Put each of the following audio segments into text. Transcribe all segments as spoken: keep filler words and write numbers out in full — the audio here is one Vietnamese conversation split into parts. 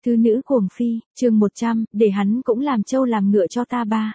Thứ nữ cuồng phi, chương một trăm, để hắn cũng làm trâu làm ngựa cho ta ba.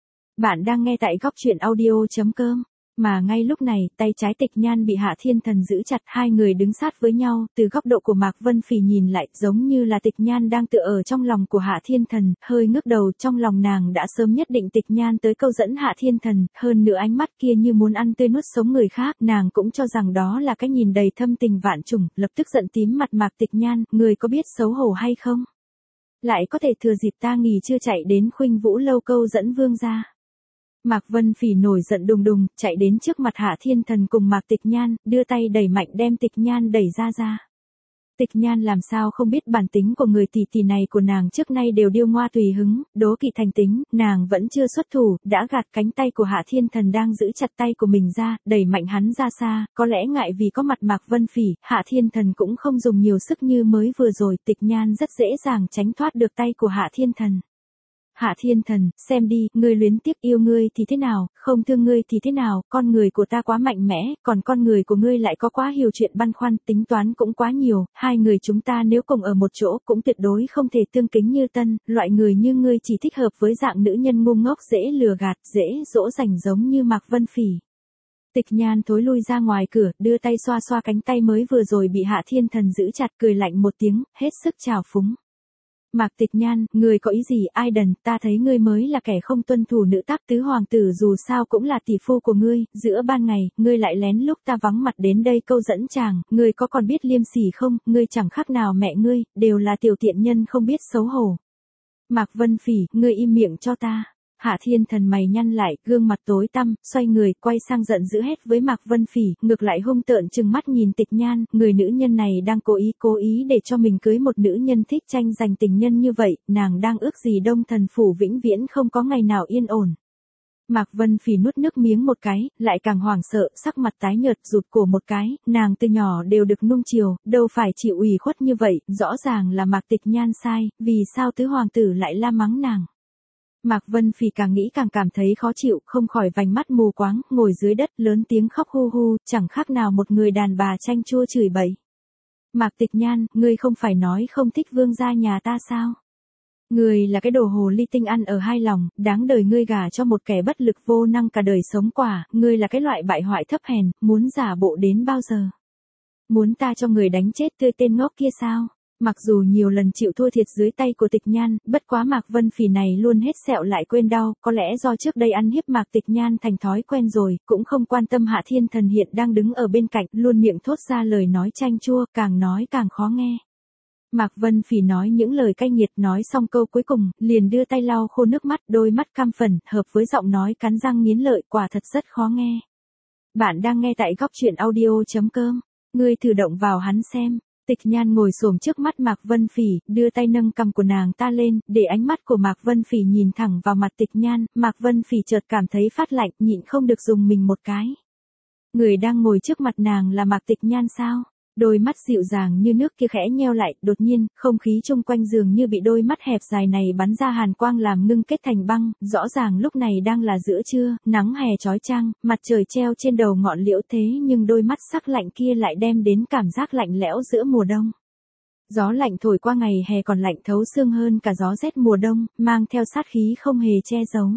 Bạn đang nghe tại góc truyện audio.com. Mà ngay lúc này, tay trái Tịch Nhan bị Hạ Thiên Thần giữ chặt, hai người đứng sát với nhau, từ góc độ của Mạc Vân Phỉ nhìn lại, giống như là Tịch Nhan đang tựa ở trong lòng của Hạ Thiên Thần, hơi ngước đầu, trong lòng nàng đã sớm nhất định Tịch Nhan tới câu dẫn Hạ Thiên Thần, hơn nữa ánh mắt kia như muốn ăn tươi nuốt sống người khác, nàng cũng cho rằng đó là cái nhìn đầy thâm tình vạn trùng, lập tức giận tím mặt Mạc Tịch Nhan, người có biết xấu hổ hay không? Lại có thể thừa dịp ta nghỉ chưa chạy đến Khuynh Vũ lâu câu dẫn vương gia. Mạc Vân Phỉ nổi giận đùng đùng, chạy đến trước mặt Hạ Thiên Thần cùng Mạc Tịch Nhan, đưa tay đẩy mạnh đem Tịch Nhan đẩy ra ra. Tịch Nhan làm sao không biết bản tính của người tỷ tỷ này của nàng trước nay đều điêu ngoa tùy hứng, đố kỵ thành tính, nàng vẫn chưa xuất thủ, đã gạt cánh tay của Hạ Thiên Thần đang giữ chặt tay của mình ra, đẩy mạnh hắn ra xa, có lẽ ngại vì có mặt Mạc Vân Phỉ, Hạ Thiên Thần cũng không dùng nhiều sức như mới vừa rồi, Tịch Nhan rất dễ dàng tránh thoát được tay của Hạ Thiên Thần. Hạ Thiên Thần, xem đi, ngươi luyến tiếc yêu ngươi thì thế nào, không thương ngươi thì thế nào, con người của ta quá mạnh mẽ, còn con người của ngươi lại có quá hiểu chuyện băn khoăn, tính toán cũng quá nhiều, hai người chúng ta nếu cùng ở một chỗ cũng tuyệt đối không thể tương kính như tân, loại người như ngươi chỉ thích hợp với dạng nữ nhân ngu ngốc dễ lừa gạt, dễ dỗ dành giống như Mạc Vân Phỉ. Tịch Nhan thối lui ra ngoài cửa, đưa tay xoa xoa cánh tay mới vừa rồi bị Hạ Thiên Thần giữ chặt, cười lạnh một tiếng, hết sức trào phúng. Mạc Tịch Nhan, ngươi có ý gì ai đần, ta thấy ngươi mới là kẻ không tuân thủ nữ tắc tứ hoàng tử dù sao cũng là tỷ phu của ngươi, giữa ban ngày, ngươi lại lén lúc ta vắng mặt đến đây câu dẫn chàng, ngươi có còn biết liêm sỉ không, ngươi chẳng khác nào mẹ ngươi, đều là tiểu tiện nhân không biết xấu hổ. Mạc Vân Phỉ, ngươi im miệng cho ta. Hạ Thiên Thần mày nhăn lại, gương mặt tối tăm, xoay người, quay sang giận dữ hét với Mạc Vân Phỉ, ngược lại hung tợn trừng mắt nhìn Tịch Nhan, người nữ nhân này đang cố ý cố ý để cho mình cưới một nữ nhân thích tranh giành tình nhân như vậy, nàng đang ước gì Đông Thần phủ vĩnh viễn không có ngày nào yên ổn. Mạc Vân Phỉ nuốt nước miếng một cái, lại càng hoảng sợ, sắc mặt tái nhợt, rụt cổ một cái, nàng từ nhỏ đều được nuông chiều, đâu phải chịu ủy khuất như vậy, rõ ràng là Mạc Tịch Nhan sai, vì sao tứ hoàng tử lại la mắng nàng. Mạc Vân Phỉ càng nghĩ càng cảm thấy khó chịu, không khỏi vành mắt mù quáng, ngồi dưới đất lớn tiếng khóc hu hu, chẳng khác nào một người đàn bà chanh chua chửi bậy. Mạc Tịch Nhan, ngươi không phải nói không thích vương gia nhà ta sao? Ngươi là cái đồ hồ ly tinh ăn ở hai lòng, đáng đời ngươi gả cho một kẻ bất lực vô năng cả đời sống quả, ngươi là cái loại bại hoại thấp hèn, muốn giả bộ đến bao giờ? Muốn ta cho người đánh chết tươi tên ngốc kia sao? Mặc dù nhiều lần chịu thua thiệt dưới tay của Tịch Nhan, bất quá Mạc Vân Phỉ này luôn hết sẹo lại quên đau, có lẽ do trước đây ăn hiếp Mạc Tịch Nhan thành thói quen rồi, cũng không quan tâm Hạ Thiên Thần hiện đang đứng ở bên cạnh, luôn miệng thốt ra lời nói chanh chua, càng nói càng khó nghe. Mạc Vân Phỉ nói những lời cay nghiệt, nói xong câu cuối cùng, liền đưa tay lau khô nước mắt, đôi mắt cam phẫn, hợp với giọng nói cắn răng nghiến lợi, quả thật rất khó nghe. Bạn đang nghe tại góc truyện audio.com, ngươi thử động vào hắn xem. Tịch Nhan ngồi xổm trước mắt Mạc Vân Phỉ, đưa tay nâng cằm của nàng ta lên, để ánh mắt của Mạc Vân Phỉ nhìn thẳng vào mặt Tịch Nhan, Mạc Vân Phỉ chợt cảm thấy phát lạnh, nhịn không được dùng mình một cái. Người đang ngồi trước mặt nàng là Mạc Tịch Nhan sao? Đôi mắt dịu dàng như nước kia khẽ nheo lại, đột nhiên, không khí chung quanh dường như bị đôi mắt hẹp dài này bắn ra hàn quang làm ngưng kết thành băng, rõ ràng lúc này đang là giữa trưa, nắng hè chói chang, mặt trời treo trên đầu ngọn liễu thế nhưng đôi mắt sắc lạnh kia lại đem đến cảm giác lạnh lẽo giữa mùa đông. Gió lạnh thổi qua ngày hè còn lạnh thấu xương hơn cả gió rét mùa đông, mang theo sát khí không hề che giấu.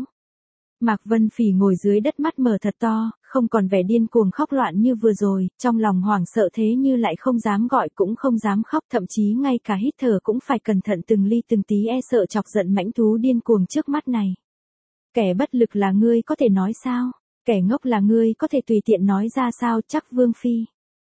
Mạc Vân Phỉ ngồi dưới đất mắt mở thật to, không còn vẻ điên cuồng khóc loạn như vừa rồi, trong lòng hoảng sợ thế như lại không dám gọi cũng không dám khóc, thậm chí ngay cả hít thở cũng phải cẩn thận từng ly từng tí e sợ chọc giận mãnh thú điên cuồng trước mắt này. Kẻ bất lực là ngươi có thể nói sao? Kẻ ngốc là ngươi có thể tùy tiện nói ra sao? Chắc Vương Phi.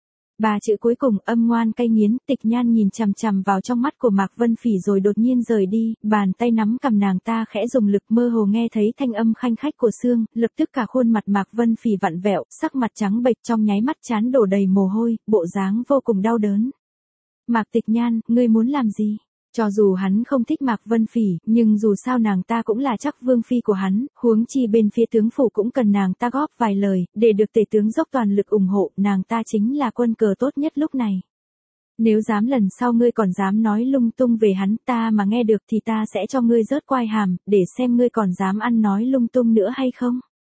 Ba chữ cuối cùng âm ngoan cay nghiến, Tịch Nhan nhìn chằm chằm vào trong mắt của Mạc Vân Phỉ rồi đột nhiên rời đi, bàn tay nắm cầm nàng ta khẽ dùng lực, mơ hồ nghe thấy thanh âm khanh khách của xương, lập tức cả khuôn mặt Mạc Vân Phỉ vặn vẹo, sắc mặt trắng bệch, trong nháy mắt trán đổ đầy mồ hôi, bộ dáng vô cùng đau đớn. Mạc Tịch Nhan, ngươi muốn làm gì? Cho dù hắn không thích Mạc Vân Phỉ, nhưng dù sao nàng ta cũng là chắc Vương Phi của hắn, huống chi bên phía tướng phủ cũng cần nàng ta góp vài lời, để được tể tướng dốc toàn lực ủng hộ, nàng ta chính là quân cờ tốt nhất lúc này. Nếu dám lần sau ngươi còn dám nói lung tung về hắn ta mà nghe được thì ta sẽ cho ngươi rớt quai hàm, để xem ngươi còn dám ăn nói lung tung nữa hay không.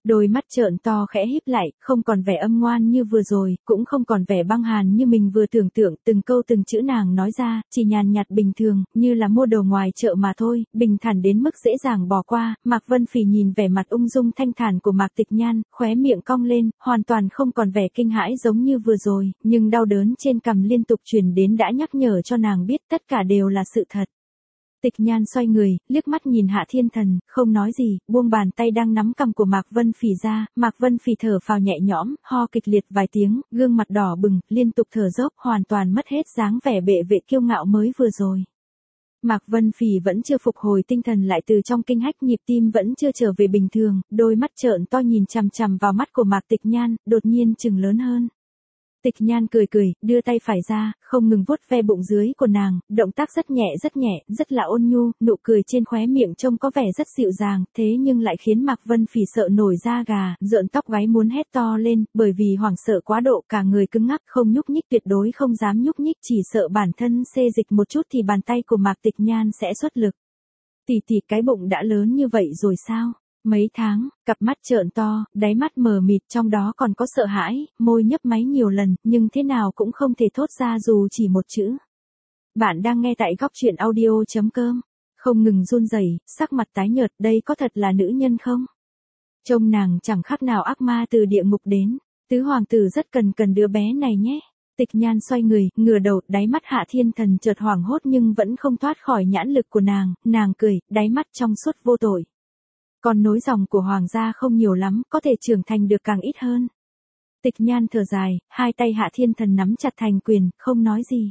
Đôi mắt trợn to khẽ híp lại, không còn vẻ âm ngoan như vừa rồi, cũng không còn vẻ băng hàn như mình vừa tưởng tượng, từng câu từng chữ nàng nói ra, chỉ nhàn nhạt bình thường, như là mua đồ ngoài chợ mà thôi, bình thản đến mức dễ dàng bỏ qua. Mạc Vân Phỉ nhìn vẻ mặt ung dung thanh thản của Mạc Tịch Nhan, khóe miệng cong lên, hoàn toàn không còn vẻ kinh hãi giống như vừa rồi, nhưng đau đớn trên cằm liên tục truyền đến đã nhắc nhở cho nàng biết tất cả đều là sự thật. Tịch Nhan xoay người, liếc mắt nhìn Hạ Thiên Thần, không nói gì, buông bàn tay đang nắm cằm của Mạc Vân Phỉ ra. Mạc Vân Phỉ thở phào nhẹ nhõm, ho kịch liệt vài tiếng, gương mặt đỏ bừng, liên tục thở dốc, hoàn toàn mất hết dáng vẻ bệ vệ kiêu ngạo mới vừa rồi. Mạc Vân Phỉ vẫn chưa phục hồi tinh thần lại từ trong kinh hách, nhịp tim vẫn chưa trở về bình thường, đôi mắt trợn to nhìn chằm chằm vào mắt của Mạc Tịch Nhan, đột nhiên trừng lớn hơn. Tịch Nhan cười cười, đưa tay phải ra, không ngừng vuốt ve bụng dưới của nàng, động tác rất nhẹ rất nhẹ, rất là ôn nhu, nụ cười trên khóe miệng trông có vẻ rất dịu dàng, thế nhưng lại khiến Mạc Vân Phỉ sợ nổi da gà, rợn tóc gáy muốn hét to lên, bởi vì hoảng sợ quá độ cả người cứng ngắc, không nhúc nhích, tuyệt đối không dám nhúc nhích, chỉ sợ bản thân xê dịch một chút thì bàn tay của Mạc Tịch Nhan sẽ xuất lực. Tỷ tỷ, cái bụng đã lớn như vậy rồi sao? Mấy tháng, cặp mắt trợn to, đáy mắt mờ mịt, trong đó còn có sợ hãi, môi nhấp máy nhiều lần, nhưng thế nào cũng không thể thốt ra dù chỉ một chữ. Bạn đang nghe tại góc truyện audio chấm com, không ngừng run rẩy, sắc mặt tái nhợt, đây có thật là nữ nhân không? Trông nàng chẳng khác nào ác ma từ địa ngục đến, tứ hoàng tử rất cần cần đứa bé này nhé. Tịch Nhan xoay người, ngửa đầu, đáy mắt Hạ Thiên Thần chợt hoảng hốt nhưng vẫn không thoát khỏi nhãn lực của nàng, nàng cười, đáy mắt trong suốt vô tội. Còn nối dòng của hoàng gia không nhiều lắm, có thể trưởng thành được càng ít hơn. Tịch Nhan thở dài, hai tay Hạ Thiên Thần nắm chặt thành quyền, không nói gì.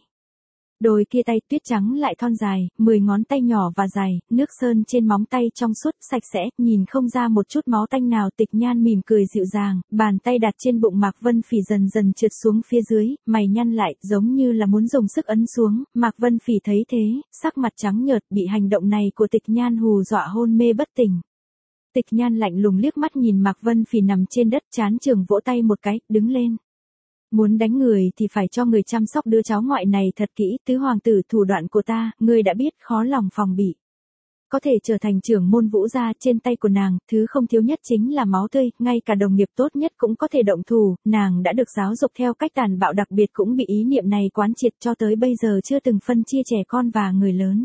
Đôi kia tay tuyết trắng lại thon dài, mười ngón tay nhỏ và dài, nước sơn trên móng tay trong suốt, sạch sẽ, nhìn không ra một chút máu tanh nào. Tịch Nhan mỉm cười dịu dàng, bàn tay đặt trên bụng Mạc Vân Phỉ dần dần trượt xuống phía dưới, mày nhăn lại, giống như là muốn dùng sức ấn xuống. Mạc Vân Phỉ thấy thế, sắc mặt trắng nhợt, bị hành động này của Tịch Nhan hù dọa hôn mê bất tỉnh. Tịch Nhan lạnh lùng liếc mắt nhìn Mạc Vân Phỉ nằm trên đất, chán trường vỗ tay một cái, đứng lên. Muốn đánh người thì phải cho người chăm sóc đứa cháu ngoại này thật kỹ, tứ hoàng tử, thủ đoạn của ta, ngươi đã biết, khó lòng phòng bị. Có thể trở thành trưởng môn Vũ gia trên tay của nàng, thứ không thiếu nhất chính là máu tươi, ngay cả đồng nghiệp tốt nhất cũng có thể động thủ, nàng đã được giáo dục theo cách tàn bạo, đặc biệt cũng bị ý niệm này quán triệt cho tới bây giờ chưa từng phân chia trẻ con và người lớn.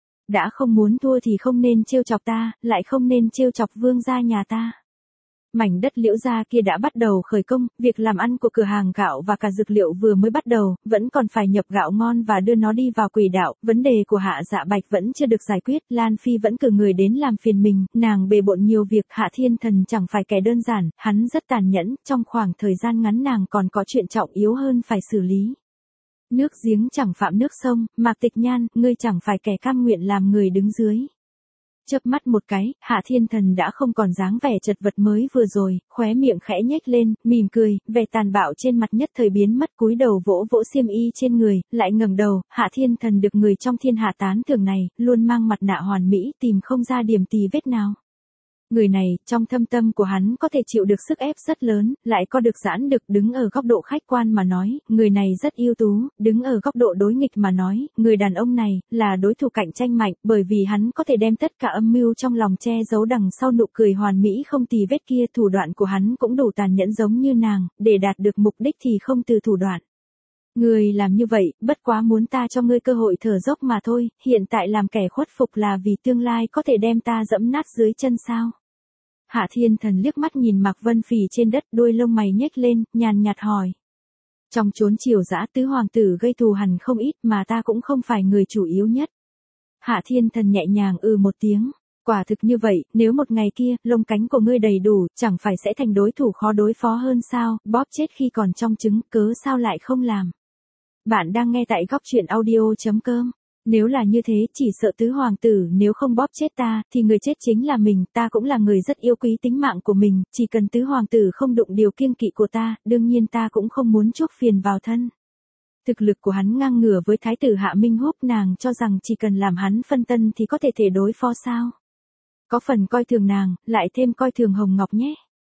Đã không muốn thua thì không nên trêu chọc ta, lại không nên trêu chọc vương gia nhà ta. Mảnh đất Liễu gia kia đã bắt đầu khởi công, việc làm ăn của cửa hàng gạo và cả dược liệu vừa mới bắt đầu, vẫn còn phải nhập gạo ngon và đưa nó đi vào quỹ đạo. Vấn đề của Hạ Dạ Bạch vẫn chưa được giải quyết, Lan Phi vẫn cử người đến làm phiền mình, nàng bề bộn nhiều việc. Hạ Thiên Thần chẳng phải kẻ đơn giản, hắn rất tàn nhẫn, trong khoảng thời gian ngắn nàng còn có chuyện trọng yếu hơn phải xử lý. Nước giếng chẳng phạm nước sông, Mạc Tịch Nhan, ngươi chẳng phải kẻ cam nguyện làm người đứng dưới. Chớp mắt một cái, Hạ Thiên Thần đã không còn dáng vẻ chật vật mới vừa rồi, khóe miệng khẽ nhếch lên, mỉm cười, vẻ tàn bạo trên mặt nhất thời biến mất, cúi đầu vỗ vỗ xiêm y trên người, lại ngẩng đầu. Hạ Thiên Thần được người trong thiên hạ tán thưởng này, luôn mang mặt nạ hoàn mỹ, tìm không ra điểm tì vết nào. Người này, trong thâm tâm của hắn có thể chịu được sức ép rất lớn, lại có được giãn được. Đứng ở góc độ khách quan mà nói, người này rất ưu tú, đứng ở góc độ đối nghịch mà nói, người đàn ông này, là đối thủ cạnh tranh mạnh, bởi vì hắn có thể đem tất cả âm mưu trong lòng che giấu đằng sau nụ cười hoàn mỹ không tì vết kia. Thủ đoạn của hắn cũng đủ tàn nhẫn giống như nàng, để đạt được mục đích thì không từ thủ đoạn. Ngươi làm như vậy, bất quá muốn ta cho ngươi cơ hội thở dốc mà thôi, hiện tại làm kẻ khuất phục là vì tương lai có thể đem ta dẫm nát dưới chân sao? Hạ Thiên Thần liếc mắt nhìn Mạc Vân Phỉ trên đất, đuôi lông mày nhếch lên, nhàn nhạt hỏi. Trong chốn triều dã, tứ hoàng tử gây thù hằn không ít mà ta cũng không phải người chủ yếu nhất. Hạ Thiên Thần nhẹ nhàng ư một tiếng. Quả thực như vậy, nếu một ngày kia, lông cánh của ngươi đầy đủ, chẳng phải sẽ thành đối thủ khó đối phó hơn sao, bóp chết khi còn trong trứng, cớ sao lại không làm. Bạn đang nghe tại góc truyện audio chấm com. Nếu là như thế, chỉ sợ tứ hoàng tử nếu không bóp chết ta, thì người chết chính là mình, ta cũng là người rất yêu quý tính mạng của mình, chỉ cần tứ hoàng tử không đụng điều kiêng kỵ của ta, đương nhiên ta cũng không muốn chuốc phiền vào thân. Thực lực của hắn ngang ngửa với thái tử Hạ Minh Húc, nàng cho rằng chỉ cần làm hắn phân tân thì có thể thể đối phó sao. Có phần coi thường nàng, lại thêm coi thường Hồng Ngọc nhé.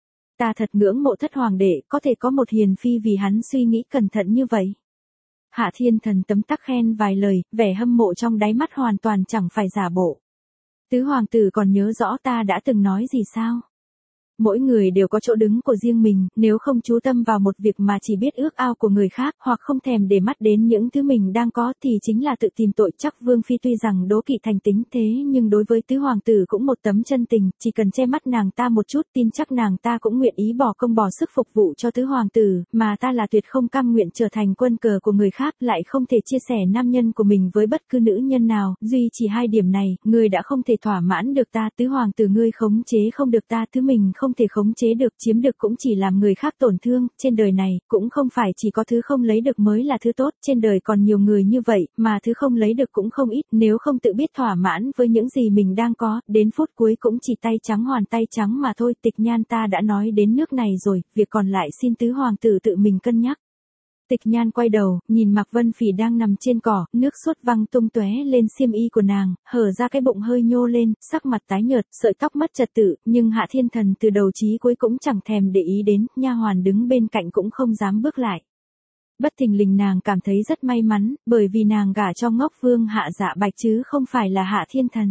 Ta thật ngưỡng mộ thất hoàng đệ, có thể có một hiền phi vì hắn suy nghĩ cẩn thận như vậy. Hạ Thiên Thần tấm tắc khen vài lời, vẻ hâm mộ trong đáy mắt hoàn toàn chẳng phải giả bộ. Tứ hoàng tử còn nhớ rõ ta đã từng nói gì sao? Mỗi người đều có chỗ đứng của riêng mình, nếu không chú tâm vào một việc mà chỉ biết ước ao của người khác hoặc không thèm để mắt đến những thứ mình đang có thì chính là tự tìm tội. Chắc Vương Phi tuy rằng đố kỵ thành tính thế nhưng đối với tứ hoàng tử cũng một tấm chân tình, chỉ cần che mắt nàng ta một chút tin chắc nàng ta cũng nguyện ý bỏ công bỏ sức phục vụ cho tứ hoàng tử, mà ta là tuyệt không cam nguyện trở thành quân cờ của người khác, lại không thể chia sẻ nam nhân của mình với bất cứ nữ nhân nào, duy chỉ hai điểm này, ngươi đã không thể thỏa mãn được ta, tứ hoàng tử ngươi khống chế không được ta, thứ mình không thể khống chế được, chiếm được cũng chỉ làm người khác tổn thương, trên đời này, cũng không phải chỉ có thứ không lấy được mới là thứ tốt, trên đời còn nhiều người như vậy, mà thứ không lấy được cũng không ít, nếu không tự biết thỏa mãn với những gì mình đang có, đến phút cuối cũng chỉ tay trắng hoàn tay trắng mà thôi. Tịch Nhan ta đã nói đến nước này rồi, việc còn lại xin tứ hoàng tử tự mình cân nhắc. Tịch Nhan quay đầu, nhìn Mạc Vân Phỉ đang nằm trên cỏ, nước sốt văng tung tóe lên xiêm y của nàng, hở ra cái bụng hơi nhô lên, sắc mặt tái nhợt, sợi tóc mất trật tự, nhưng Hạ Thiên Thần từ đầu chí cuối cũng chẳng thèm để ý đến, nha hoàn đứng bên cạnh cũng không dám bước lại. Bất thình lình nàng cảm thấy rất may mắn, bởi vì nàng gả cho ngốc Vương Hạ Dạ Bạch chứ không phải là Hạ Thiên Thần.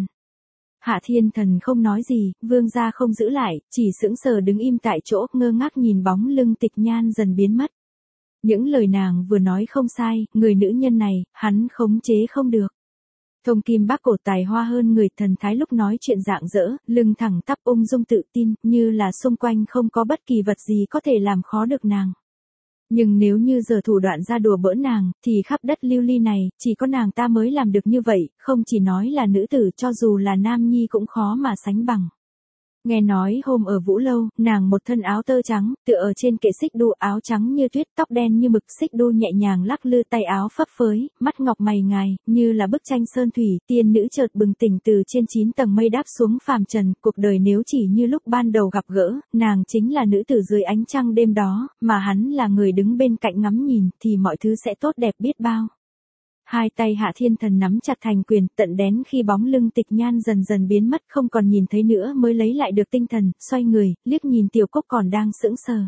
Hạ Thiên Thần không nói gì, Vương gia không giữ lại, chỉ sững sờ đứng im tại chỗ, ngơ ngác nhìn bóng lưng Tịch Nhan dần biến mất. Những lời nàng vừa nói không sai, người nữ nhân này, hắn khống chế không được. Thông Kim Bác cổ tài hoa hơn người, thần thái lúc nói chuyện rạng rỡ, lưng thẳng tắp ung dung tự tin, như là xung quanh không có bất kỳ vật gì có thể làm khó được nàng. Nhưng nếu như giờ thủ đoạn ra đùa bỡn nàng, thì khắp đất lưu ly này, chỉ có nàng ta mới làm được như vậy, không chỉ nói là nữ tử, cho dù là nam nhi cũng khó mà sánh bằng. Nghe nói hôm ở Vũ Lâu, nàng một thân áo tơ trắng, tựa ở trên kệ xích đu, áo trắng như tuyết, tóc đen như mực, xích đu nhẹ nhàng lắc lư, tay áo phấp phới, mắt ngọc mày ngài, như là bức tranh sơn thủy, tiên nữ chợt bừng tỉnh từ trên chín tầng mây đáp xuống phàm trần, cuộc đời nếu chỉ như lúc ban đầu gặp gỡ, nàng chính là nữ tử dưới ánh trăng đêm đó, mà hắn là người đứng bên cạnh ngắm nhìn, thì mọi thứ sẽ tốt đẹp biết bao. Hai tay Hạ Thiên Thần nắm chặt thành quyền, tận đến khi bóng lưng Tịch Nhan dần dần biến mất không còn nhìn thấy nữa mới lấy lại được tinh thần, xoay người, liếc nhìn Tiểu Cốc còn đang sững sờ.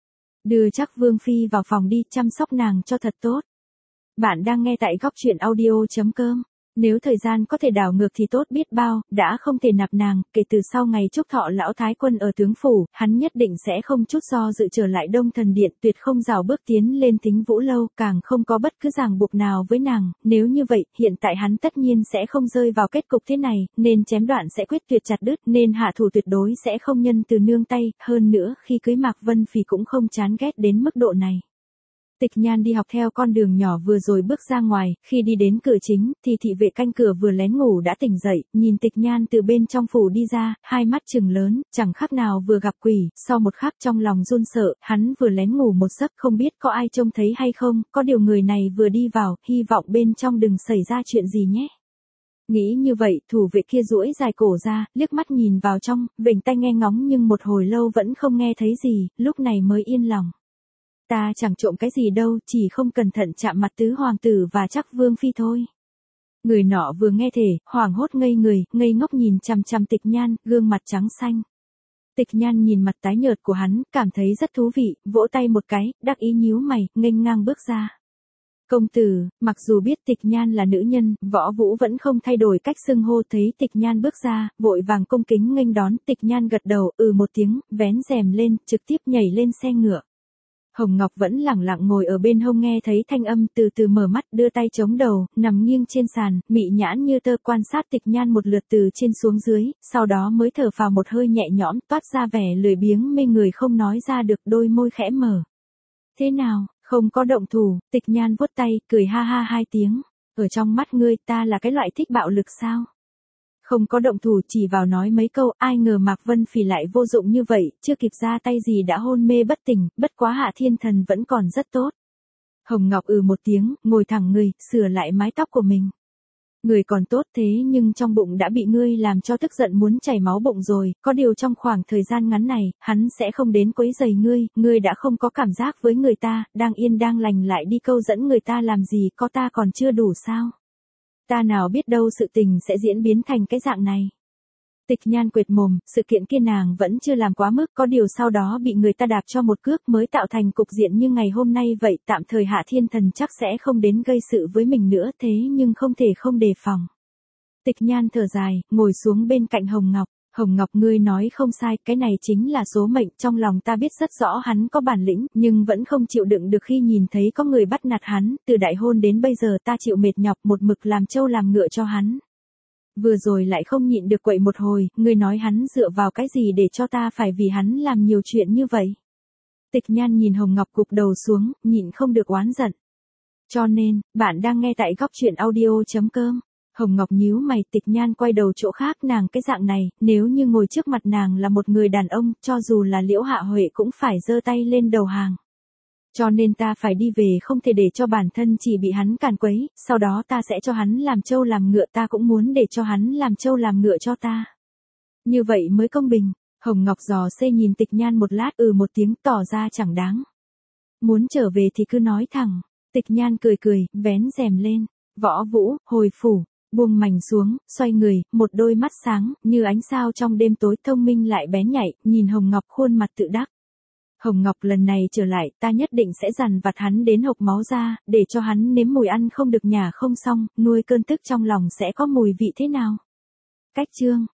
Đưa chắc Vương Phi vào phòng đi, chăm sóc nàng cho thật tốt. Bạn đang nghe tại góc truyện audio chấm com. Nếu thời gian có thể đảo ngược thì tốt biết bao, đã không thể nạp nàng, kể từ sau ngày chúc thọ lão thái quân ở tướng phủ, hắn nhất định sẽ không chút do dự trở lại Đông Thần Điện, tuyệt không rào bước tiến lên Thính Vũ Lâu, càng không có bất cứ ràng buộc nào với nàng, nếu như vậy, hiện tại hắn tất nhiên sẽ không rơi vào kết cục thế này, nên chém đoạn sẽ quyết tuyệt chặt đứt, nên hạ thủ tuyệt đối sẽ không nhân từ nương tay, hơn nữa, khi cưới Mạc Vân Phỉ cũng không chán ghét đến mức độ này. Tịch Nhan đi học theo con đường nhỏ vừa rồi bước ra ngoài, khi đi đến cửa chính, thì thị vệ canh cửa vừa lén ngủ đã tỉnh dậy, nhìn Tịch Nhan từ bên trong phủ đi ra, hai mắt trừng lớn, chẳng khác nào vừa gặp quỷ, sau một khắc trong lòng run sợ, hắn vừa lén ngủ một giấc không biết có ai trông thấy hay không, có điều người này vừa đi vào, hy vọng bên trong đừng xảy ra chuyện gì nhé. Nghĩ như vậy, thủ vệ kia duỗi dài cổ ra, liếc mắt nhìn vào trong, vểnh tai nghe ngóng nhưng một hồi lâu vẫn không nghe thấy gì, lúc này mới yên lòng. Ta chẳng trộm cái gì đâu, chỉ không cẩn thận chạm mặt tứ hoàng tử và chắc Vương Phi thôi. Người nọ vừa nghe thể, hoảng hốt ngây người, ngây ngốc nhìn chằm chằm Tịch Nhan, gương mặt trắng xanh. Tịch Nhan nhìn mặt tái nhợt của hắn, cảm thấy rất thú vị, vỗ tay một cái, đắc ý nhíu mày, nghênh ngang bước ra. Công tử, mặc dù biết Tịch Nhan là nữ nhân, Võ Vũ vẫn không thay đổi cách xưng hô, thấy Tịch Nhan bước ra, vội vàng cung kính nghênh đón, Tịch Nhan gật đầu, ừ một tiếng, vén rèm lên, trực tiếp nhảy lên xe ngựa. Hồng Ngọc vẫn lẳng lặng ngồi ở bên hông nghe thấy thanh âm, từ từ mở mắt, đưa tay chống đầu, nằm nghiêng trên sàn, mị nhãn như tơ quan sát Tịch Nhan một lượt từ trên xuống dưới, sau đó mới thở phào một hơi nhẹ nhõm, toát ra vẻ lười biếng mê người không nói ra được, đôi môi khẽ mở. Thế nào, không có động thủ? Tịch Nhan vuốt tay, cười ha ha hai tiếng. Ở trong mắt ngươi, ta là cái loại thích bạo lực sao? Không có động thủ, chỉ vào nói mấy câu, ai ngờ Mạc Vân Phỉ lại vô dụng như vậy, chưa kịp ra tay gì đã hôn mê bất tỉnh, bất quá Hạ Thiên Thần vẫn còn rất tốt. Hồng Ngọc ừ một tiếng, ngồi thẳng người, sửa lại mái tóc của mình. Người còn tốt thế nhưng trong bụng đã bị ngươi làm cho tức giận muốn chảy máu bụng rồi, có điều trong khoảng thời gian ngắn này, hắn sẽ không đến quấy rầy ngươi, ngươi đã không có cảm giác với người ta, đang yên đang lành lại đi câu dẫn người ta làm gì, có ta còn chưa đủ sao? Ta nào biết đâu sự tình sẽ diễn biến thành cái dạng này. Tịch Nhan quệt mồm, sự kiện kia nàng vẫn chưa làm quá mức, có điều sau đó bị người ta đạp cho một cước mới tạo thành cục diện như ngày hôm nay vậy, tạm thời Hạ Thiên Thần chắc sẽ không đến gây sự với mình nữa, thế nhưng không thể không đề phòng. Tịch Nhan thở dài, ngồi xuống bên cạnh Hồng Ngọc. Hồng Ngọc ngươi nói không sai, cái này chính là số mệnh, trong lòng ta biết rất rõ hắn có bản lĩnh, nhưng vẫn không chịu đựng được khi nhìn thấy có người bắt nạt hắn, từ đại hôn đến bây giờ ta chịu mệt nhọc một mực làm trâu làm ngựa cho hắn. Vừa rồi lại không nhịn được quậy một hồi, ngươi nói hắn dựa vào cái gì để cho ta phải vì hắn làm nhiều chuyện như vậy. Tịch Nhan nhìn Hồng Ngọc gục đầu xuống, nhịn không được oán giận. Cho nên, bạn đang nghe tại góc truyện audio.com. Hồng Ngọc nhíu mày, Tịch Nhan quay đầu chỗ khác, nàng cái dạng này, nếu như ngồi trước mặt nàng là một người đàn ông, cho dù là Liễu Hạ Huệ cũng phải giơ tay lên đầu hàng. Cho nên ta phải đi về, không thể để cho bản thân chỉ bị hắn càn quấy, sau đó ta sẽ cho hắn làm trâu làm ngựa, ta cũng muốn để cho hắn làm trâu làm ngựa cho ta. Như vậy mới công bình. Hồng Ngọc giò xê nhìn Tịch Nhan một lát, ừ một tiếng, tỏ ra chẳng đáng. Muốn trở về thì cứ nói thẳng. Tịch Nhan cười cười, vén rèm lên. Võ Vũ, hồi phủ, buông mảnh xuống, xoay người, một đôi mắt sáng, như ánh sao trong đêm tối, thông minh lại bén nhạy, nhìn Hồng Ngọc khuôn mặt tự đắc. Hồng Ngọc lần này trở lại, ta nhất định sẽ dằn vặt hắn đến hộc máu ra, để cho hắn nếm mùi ăn không được nhả không xong, nuôi cơn tức trong lòng sẽ có mùi vị thế nào. Cách chương